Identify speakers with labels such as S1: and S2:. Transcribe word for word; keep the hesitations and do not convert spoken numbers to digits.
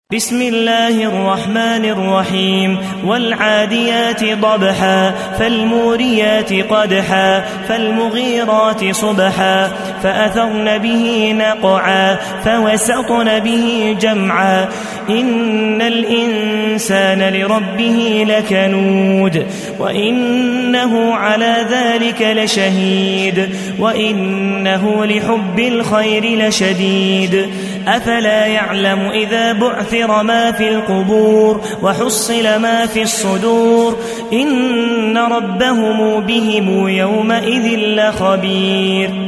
S1: بسم الله الرحمن الرحيم والعاديات ضبحا فالموريات قدحا فالمغيرات صبحا فأثرن به نقعا فوسطن به جمعا إن الإنسان لربه لكنود وإنه على ذلك لشهيد وإنه لحب الخير لشديد أفلا يعلم إذا بعثر ما في القبور وحصل ما في الصدور إن ربهم بهم يومئذ لخبير